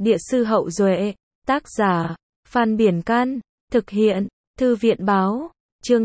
Địa sư Hậu Duệ, tác giả, Phan Biển Căn, thực hiện, Thư viện Báo, chương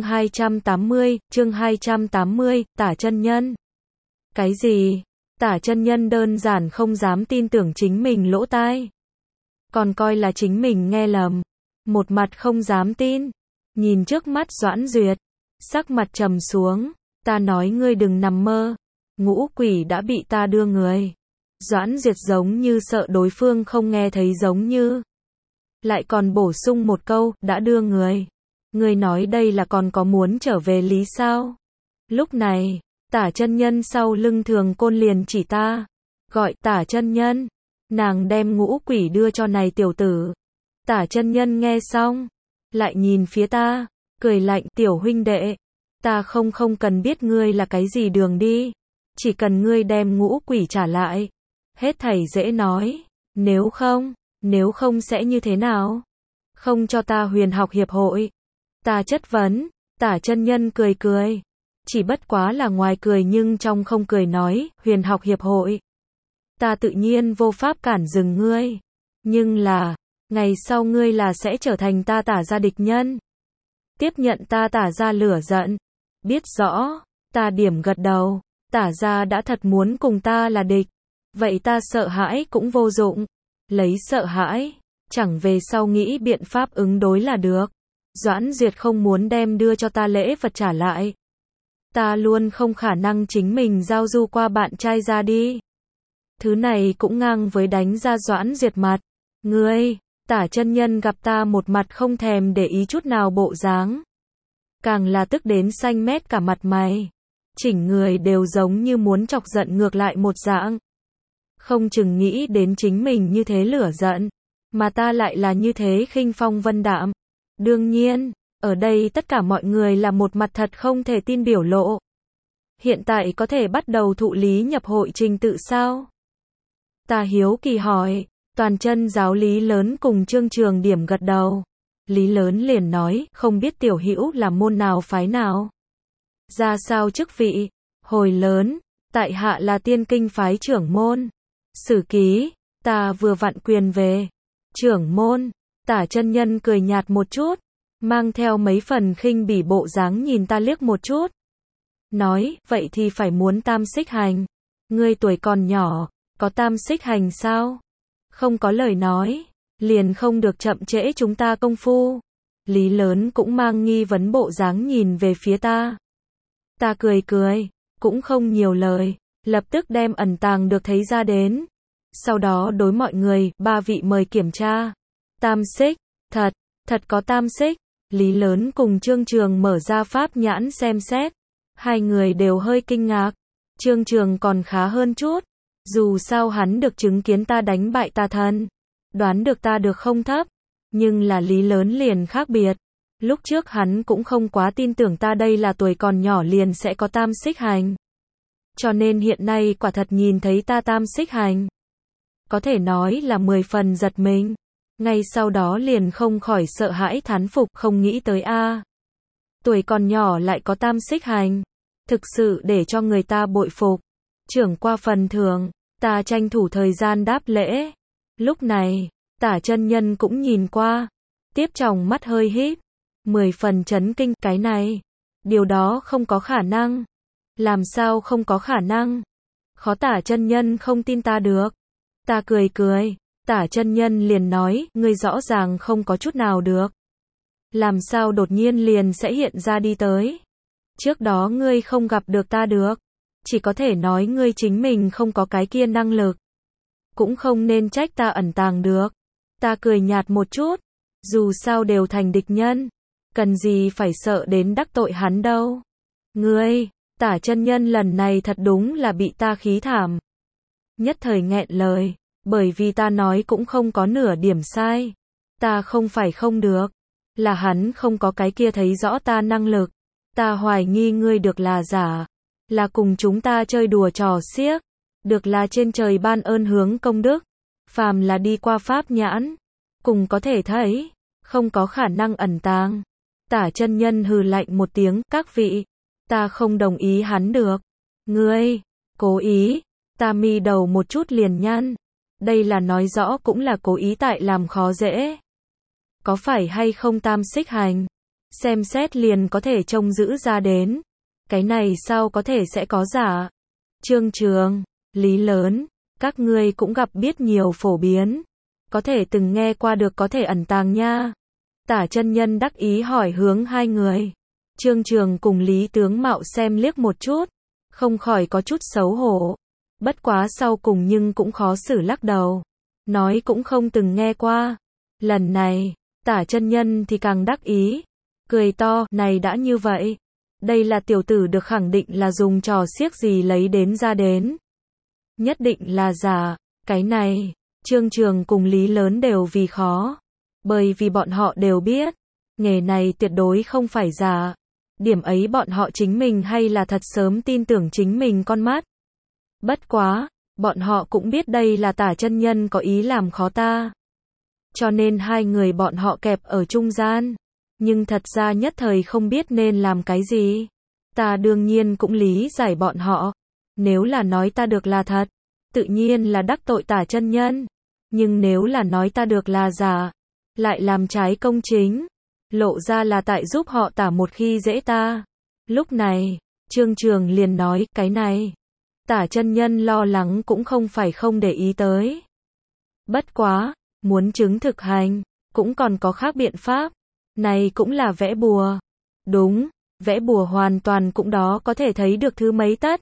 280, Tả chân nhân. Cái gì? Tả chân nhân đơn giản không dám tin tưởng chính mình lỗ tai. Còn coi là chính mình nghe lầm. Một mặt không dám tin. Nhìn trước mắt Doãn Duyệt. Sắc mặt trầm xuống. Ta nói ngươi đừng nằm mơ. Ngũ quỷ đã bị ta đưa người. Doãn Duyệt giống như sợ đối phương không nghe thấy giống như. Lại còn bổ sung một câu, đã đưa người. Ngươi nói đây là còn có muốn trở về lý sao? Lúc này, Tả chân nhân sau lưng Thường Côn liền chỉ ta. Gọi Tả chân nhân. Nàng đem ngũ quỷ đưa cho này tiểu tử. Tả chân nhân nghe xong. Lại nhìn phía ta. Cười lạnh, tiểu huynh đệ. Ta không cần biết ngươi là cái gì đường đi. Chỉ cần ngươi đem ngũ quỷ trả lại. Hết thảy dễ nói. Nếu không sẽ như thế nào? Không cho ta Huyền học hiệp hội. Ta chất vấn. Tả chân nhân cười cười. Chỉ bất quá là ngoài cười nhưng trong không cười nói, Huyền học hiệp hội. Ta tự nhiên vô pháp cản dừng ngươi. Nhưng là, ngày sau ngươi là sẽ trở thành ta Tả gia địch nhân. Tiếp nhận ta Tả gia lửa giận. Biết rõ, ta điểm gật đầu. Tả gia đã thật muốn cùng ta là địch. Vậy ta sợ hãi cũng vô dụng. Lấy sợ hãi, chẳng về sau nghĩ biện pháp ứng đối là được. Doãn Duyệt không muốn đem đưa cho ta lễ vật trả lại. Ta luôn không khả năng chính mình giao du qua bạn trai ra đi. Thứ này cũng ngang với đánh ra Doãn Duyệt mặt. Ngươi, Tả chân nhân gặp ta một mặt không thèm để ý chút nào bộ dáng. Càng là tức đến xanh mét cả mặt mày. Chỉnh người đều giống như muốn chọc giận ngược lại một dạng. Không chừng nghĩ đến chính mình như thế lửa giận. Mà ta lại là như thế khinh phong vân đạm. Đương nhiên, ở đây tất cả mọi người là một mặt thật không thể tin biểu lộ. Hiện tại có thể bắt đầu thụ lý nhập hội trình tự sao? Ta hiếu kỳ hỏi. Toàn chân giáo Lý Lớn cùng Trương Trường điểm gật đầu. Lý Lớn liền nói, không biết tiểu hữu là môn nào phái nào. Ra sao chức vị? Hồi lớn, tại hạ là Tiên Kinh phái trưởng môn. Sử ký, ta vừa vặn quyền về. Trưởng môn, Tả chân nhân cười nhạt một chút. Mang theo mấy phần khinh bỉ bộ dáng nhìn ta liếc một chút. Nói, vậy thì phải muốn tam xích hành. Ngươi tuổi còn nhỏ, có tam xích hành sao? Không có lời nói, liền không được chậm trễ chúng ta công phu. Lý Lớn cũng mang nghi vấn bộ dáng nhìn về phía ta. Ta cười cười, cũng không nhiều lời, lập tức đem ẩn tàng được thấy ra đến. Sau đó đối mọi người, 3 vị mời kiểm tra. Tam xích, thật có tam xích. Lý Lớn cùng Trương Trường mở ra pháp nhãn xem xét. Hai người đều hơi kinh ngạc. Trương Trường còn khá hơn chút. Dù sao hắn được chứng kiến ta đánh bại tà thần. Đoán được ta được không thấp. Nhưng là Lý Lớn liền khác biệt. Lúc trước hắn cũng không quá tin tưởng ta đây là tuổi còn nhỏ liền sẽ có tam xích hành. Cho nên hiện nay quả thật nhìn thấy ta tam xích hành. Có thể nói là 10 phần giật mình. Ngay sau đó liền không khỏi sợ hãi thán phục, không nghĩ tới a. Tuổi còn nhỏ lại có tam xích hành. Thực sự để cho người ta bội phục. Trưởng qua phần thưởng, ta tranh thủ thời gian đáp lễ. Lúc này, Tả chân nhân cũng nhìn qua. Tiếp tròng mắt hơi híp. 10 phần chấn kinh, cái này. Điều đó không có khả năng. Làm sao không có khả năng? Khó Tả chân nhân không tin ta được. Ta cười cười. Tả chân nhân liền nói, ngươi rõ ràng không có chút nào được. Làm sao đột nhiên liền sẽ hiện ra đi tới? Trước đó ngươi không gặp được ta được. Chỉ có thể nói ngươi chính mình không có cái kia năng lực. Cũng không nên trách ta ẩn tàng được. Ta cười nhạt một chút. Dù sao đều thành địch nhân. Cần gì phải sợ đến đắc tội hắn đâu. Ngươi, Tả chân nhân lần này thật đúng là bị ta khí thảm. Nhất thời nghẹn lời. Bởi vì ta nói cũng không có nửa điểm sai. Ta không phải không được. Là hắn không có cái kia thấy rõ ta năng lực. Ta hoài nghi ngươi được là giả. Là cùng chúng ta chơi đùa trò xiếc. Được là trên trời ban ơn hướng công đức. Phàm là đi qua pháp nhãn. Cùng có thể thấy. Không có khả năng ẩn tàng. Tả chân nhân hừ lạnh một tiếng. Các vị. Ta không đồng ý hắn được. Ngươi. Cố ý. Ta mi đầu một chút liền nhăn. Đây là nói rõ cũng là cố ý tại làm khó dễ. Có phải hay không tam xích hành? Xem xét liền có thể trông giữ ra đến. Cái này sao có thể sẽ có giả? Trương Trường, Lý Lớn, các ngươi cũng gặp biết nhiều phổ biến. Có thể từng nghe qua được có thể ẩn tàng nha. Tả chân nhân đắc ý hỏi hướng hai người. Trương Trường cùng Lý Tướng Mạo xem liếc một chút. Không khỏi có chút xấu hổ. Bất quá sau cùng nhưng cũng khó xử lắc đầu. Nói cũng không từng nghe qua. Lần này, tả chân nhân thì càng đắc ý. Cười to, này đã như vậy. Đây là tiểu tử được khẳng định là dùng trò xiếc gì lấy đến ra đến. Nhất định là giả. Cái này, Trương Trường cùng Lý Lớn đều vì khó. Bởi vì bọn họ đều biết, nghề này tuyệt đối không phải giả. Điểm ấy bọn họ chính mình hay là thật sớm tin tưởng chính mình con mắt. Bất quá, bọn họ cũng biết đây là tả chân nhân có ý làm khó ta. Cho nên hai người bọn họ kẹp ở trung gian. Nhưng thật ra nhất thời không biết nên làm cái gì. Ta đương nhiên cũng lý giải bọn họ. Nếu là nói ta được là thật, tự nhiên là đắc tội tả chân nhân. Nhưng nếu là nói ta được là giả, lại làm trái công chính, lộ ra là tại giúp họ tả một khi dễ ta. Lúc này, Trương Trường liền nói, cái này, tả chân nhân lo lắng cũng không phải không để ý tới. Bất quá, muốn chứng thực hành, cũng còn có khác biện pháp. Này cũng là vẽ bùa. Đúng, vẽ bùa hoàn toàn cũng đó có thể thấy được thứ mấy tất.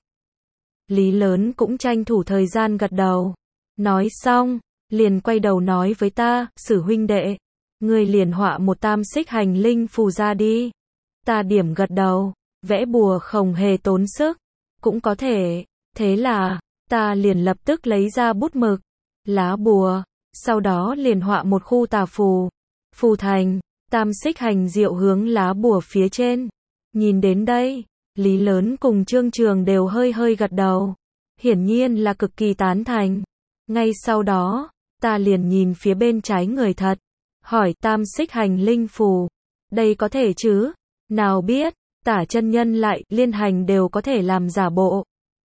Lý Lớn cũng tranh thủ thời gian gật đầu. Nói xong, liền quay đầu nói với ta, Sử huynh đệ, ngươi liền họa một tam xích hành linh phù ra đi. Ta điểm gật đầu, vẽ bùa không hề tốn sức, cũng có thể. Thế là, ta liền lập tức lấy ra bút mực, lá bùa, sau đó liền họa một khu tà phù. Phù thành, tam xích hành diệu hướng lá bùa phía trên. Nhìn đến đây, Lý Lớn cùng Trương Trường đều hơi hơi gật đầu. Hiển nhiên là cực kỳ tán thành. Ngay sau đó, ta liền nhìn phía bên trái người thật. Hỏi tam xích hành linh phù. Đây có thể chứ? Nào biết, tả chân nhân lại liên hành đều có thể làm giả bộ.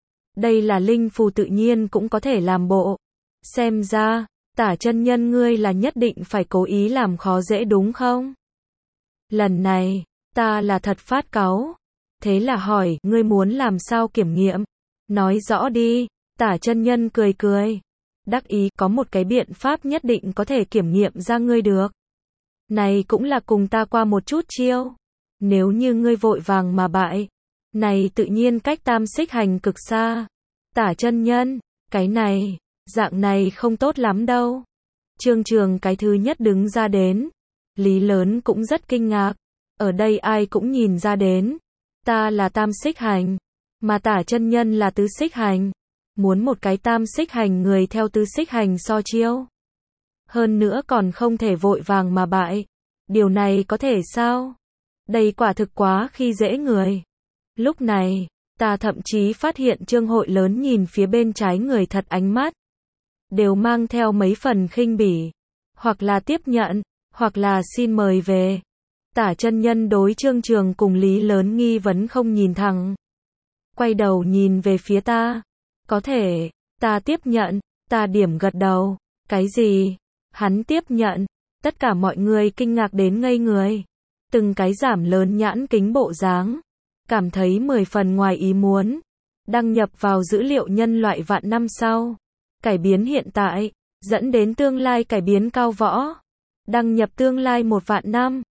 Đây là linh phù tự nhiên cũng có thể làm bộ. Xem ra, tả chân nhân ngươi là nhất định phải cố ý làm khó dễ đúng không? Lần này, ta là thật phát cáu. Thế là hỏi, ngươi muốn làm sao kiểm nghiệm? Nói rõ đi, tả chân nhân cười cười. Đắc ý, có một cái biện pháp nhất định có thể kiểm nghiệm ra ngươi được. Này cũng là cùng ta qua một chút chiêu. Nếu như ngươi vội vàng mà bại, này tự nhiên cách tam xích hành cực xa. Tả chân nhân, cái này, dạng này không tốt lắm đâu. Trương Trường cái thứ nhất đứng ra đến. Lý Lớn cũng rất kinh ngạc. Ở đây ai cũng nhìn ra đến. Ta là tam xích hành, mà tả chân nhân là tứ xích hành. Muốn một cái tam xích hành người theo tứ xích hành so chiêu. Hơn nữa còn không thể vội vàng mà bại. Điều này có thể sao? Đây quả thực quá khi dễ người. Lúc này, ta thậm chí phát hiện Trương Hội Lớn nhìn phía bên trái người thật ánh mắt. Đều mang theo mấy phần khinh bỉ. Hoặc là tiếp nhận, hoặc là xin mời về. Tả chân nhân đối Trương Trường cùng Lý Lớn nghi vấn không nhìn thẳng. Quay đầu nhìn về phía ta. Có thể, ta tiếp nhận, ta điểm gật đầu. Cái gì? Hắn tiếp nhận. Tất cả mọi người kinh ngạc đến ngây người. Từng cái giảm lớn nhãn kính bộ dáng. Cảm thấy 10 phần ngoài ý muốn. Đăng nhập vào dữ liệu nhân loại vạn năm sau. Cải biến hiện tại, dẫn đến tương lai cải biến cao võ. Đăng nhập tương lai 1 vạn năm.